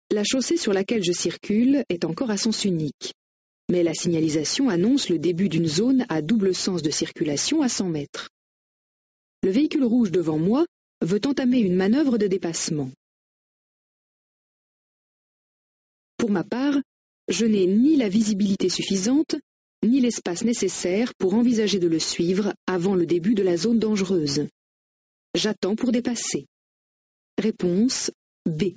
La chaussée sur laquelle je circule est encore à sens unique, mais la signalisation annonce le début d'une zone à double sens de circulation à 100 mètres. Le véhicule rouge devant moi veut entamer une manœuvre de dépassement. Pour ma part, je n'ai ni la visibilité suffisante, ni l'espace nécessaire pour envisager de le suivre avant le début de la zone dangereuse. J'attends pour dépasser. Réponse B.